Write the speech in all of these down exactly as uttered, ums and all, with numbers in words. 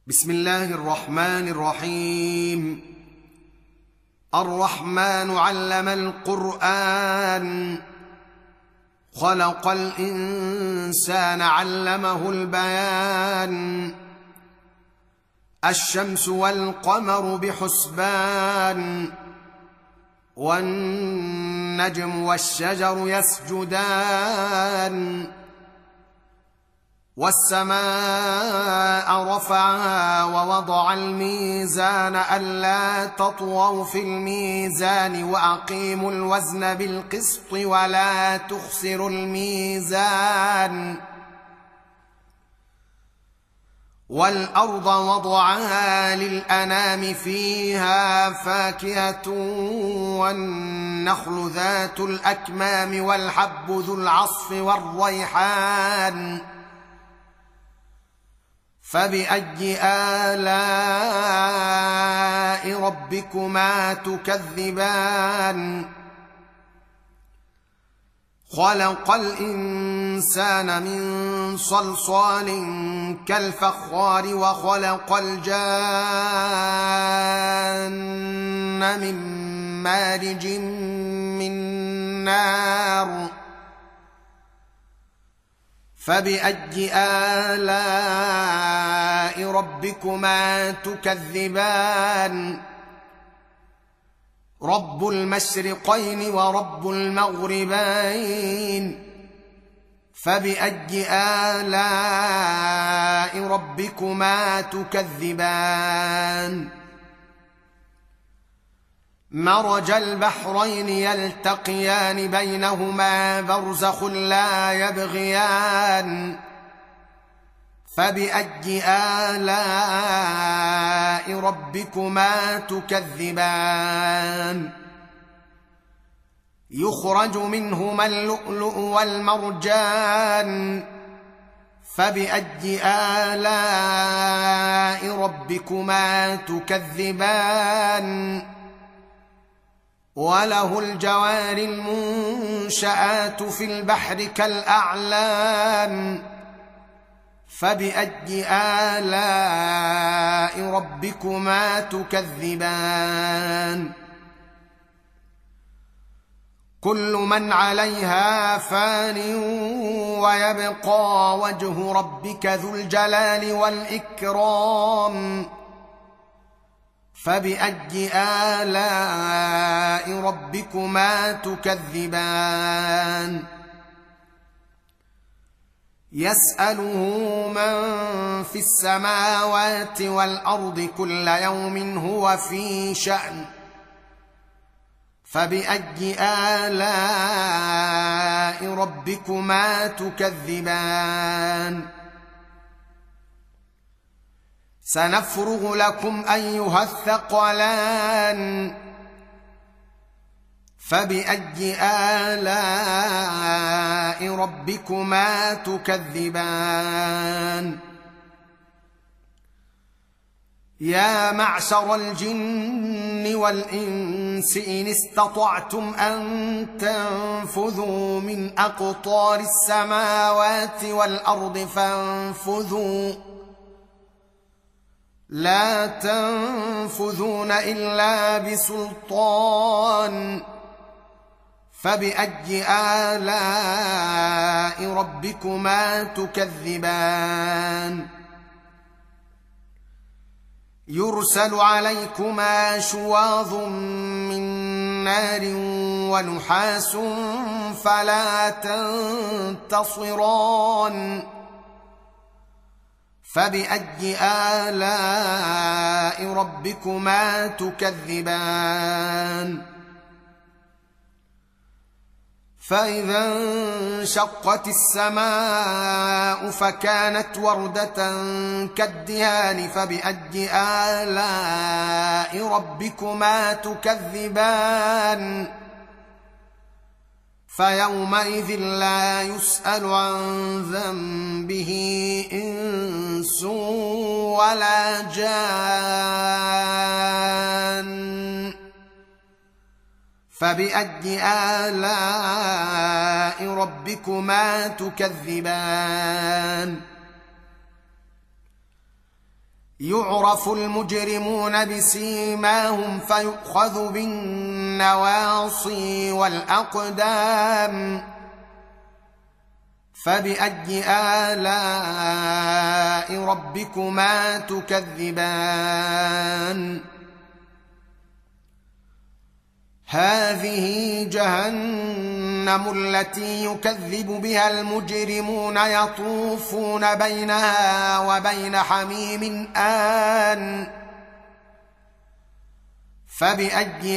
بسم الله الرحمن الرحيم. الرحمن علم القرآن، خلق الإنسان علمه البيان. الشمس والقمر بحسبان، والنجم والشجر يسجدان. والسماء رفعها ووضع الميزان ألا تطغوا في الميزان وأقيموا الوزن بالقسط ولا تخسروا الميزان. والأرض وضعها للأنام فيها فاكهة والنخل ذات الأكمام والحب ذو العصف والريحان. فبأي آلاء ربكما تكذبان؟ خلق الإنسان من صلصال كالفخار وخلق الجان من مارج من نار. فبأي آلاء ربكما تكذبان؟ رب المشرقين ورب المغربين. فبأي آلاء ربكما تكذبان؟ مرج البحرين يلتقيان بينهما برزخ لا يبغيان. فبأي آلاء ربكما تكذبان؟ يخرج منهما اللؤلؤ والمرجان. فبأي آلاء ربكما تكذبان؟ وله الجوار المنشآت في البحر كالأعلام. فبأي آلاء ربكما تكذبان؟ كل من عليها فان ويبقى وجه ربك ذو الجلال والإكرام. فبأي آلاء ربكما تكذبان؟ يسأله من في السماوات والأرض كل يوم هو في شأن. فبأي آلاء ربكما تكذبان؟ سنفرغ لكم أيها الثقلان. فبأي آلاء ربكما تكذبان؟ يا معشر الجن والإنس إن استطعتم أن تنفذوا من أقطار السماوات والأرض فانفذوا، لا تنفذون إلا بسلطان. فبأي آلاء ربكما تكذبان؟ يرسل عليكما شواظ من نار ونحاس فلا تنتصران. فبأي آلاء ربكما تكذبان؟ فإذا انشقت السماء فكانت وردة كالدهان. فبأي آلاء ربكما تكذبان؟ فيومئذ لا يسأل عن ذنبه إنس ولا جان. فبأي آلاء ربكما تكذبان؟ يعرف المجرمون بسيماهم فيؤخذ بالنواصي والأقدام فبأي آلاء ربكما تكذبان هذه جهنم التي يكذب بها المجرمون يطوفون بينها وبين حميم آن فبأي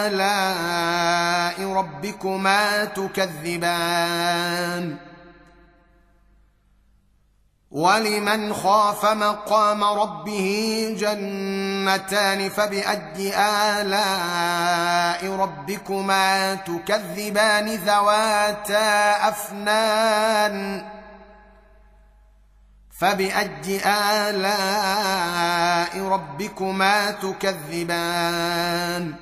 آلاء ربكما تكذبان ولمن خاف مقام ربه جنتان فبأي آلاء ربكما تكذبان ذواتا أفنان فبأي آلاء ربكما تكذبان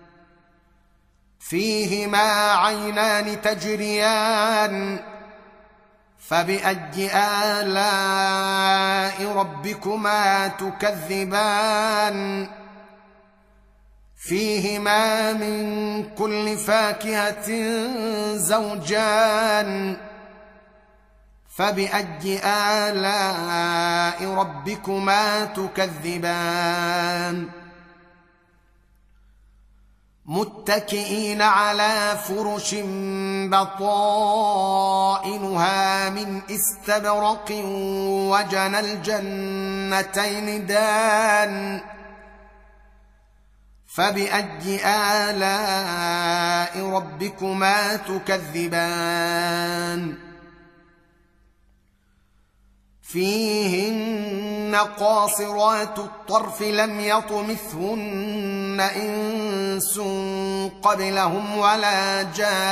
فيهما عينان تجريان فبأي آلاء ربكما تكذبان فيهما من كل فاكهة زوجان فبأي آلاء ربكما تكذبان متكئين على فرش بطائنها من استبرق وجنى الجنتين دان فبأي آلاء ربكما تكذبان فيهن قاصرات الطرف لم يطمثهن إنس قبلهم ولا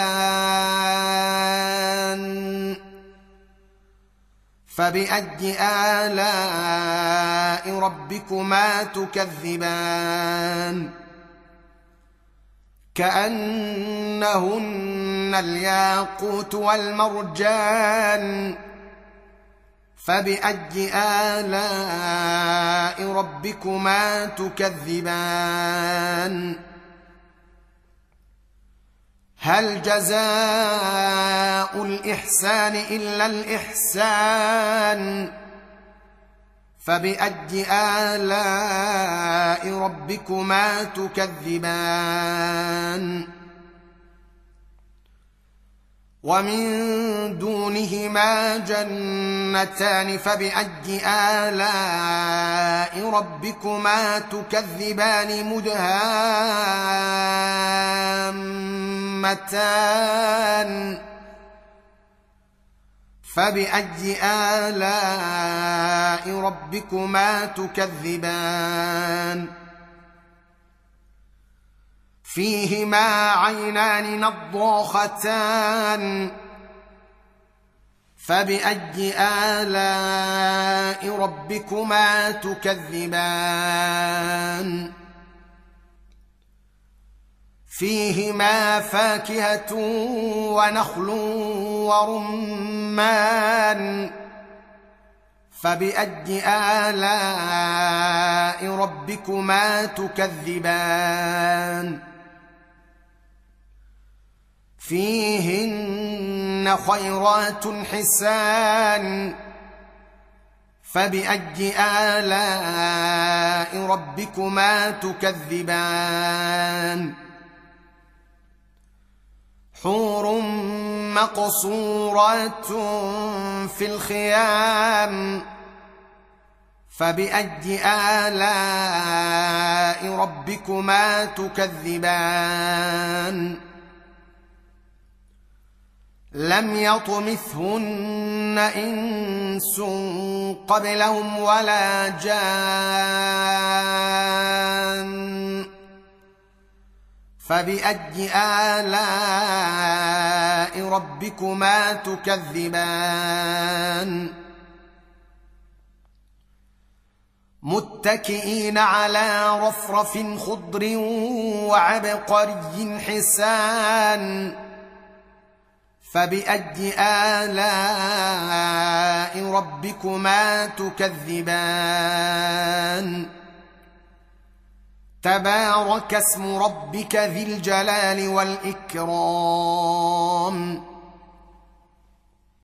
جان فبأي آلاء ربكما تكذبان كأنهن الياقوت والمرجان فبأي آلاء ربكما تكذبان هل جزاء الإحسان إلا الإحسان فبأي آلاء ربكما تكذبان ومن دونهما جنتان فبأي آلاء ربكما تكذبان مدهامتان فبأي آلاء ربكما تكذبان فيهما عينان نضاختان فبأي آلاء ربكما تكذبان فيهما فاكهة ونخل ورمان فبأي آلاء ربكما تكذبان فيهن خيرات حسان فبأي آلاء ربكما تكذبان حور مقصورات في الخيام فبأي آلاء ربكما تكذبان لم يطمثهن إنس قبلهم ولا جان فبأي آلاء ربكما تكذبان متكئين على رفرف خضر وعبقري حسان فبأي آلاء ربكما تكذبان تبارك اسم ربك ذي الجلال والاكرام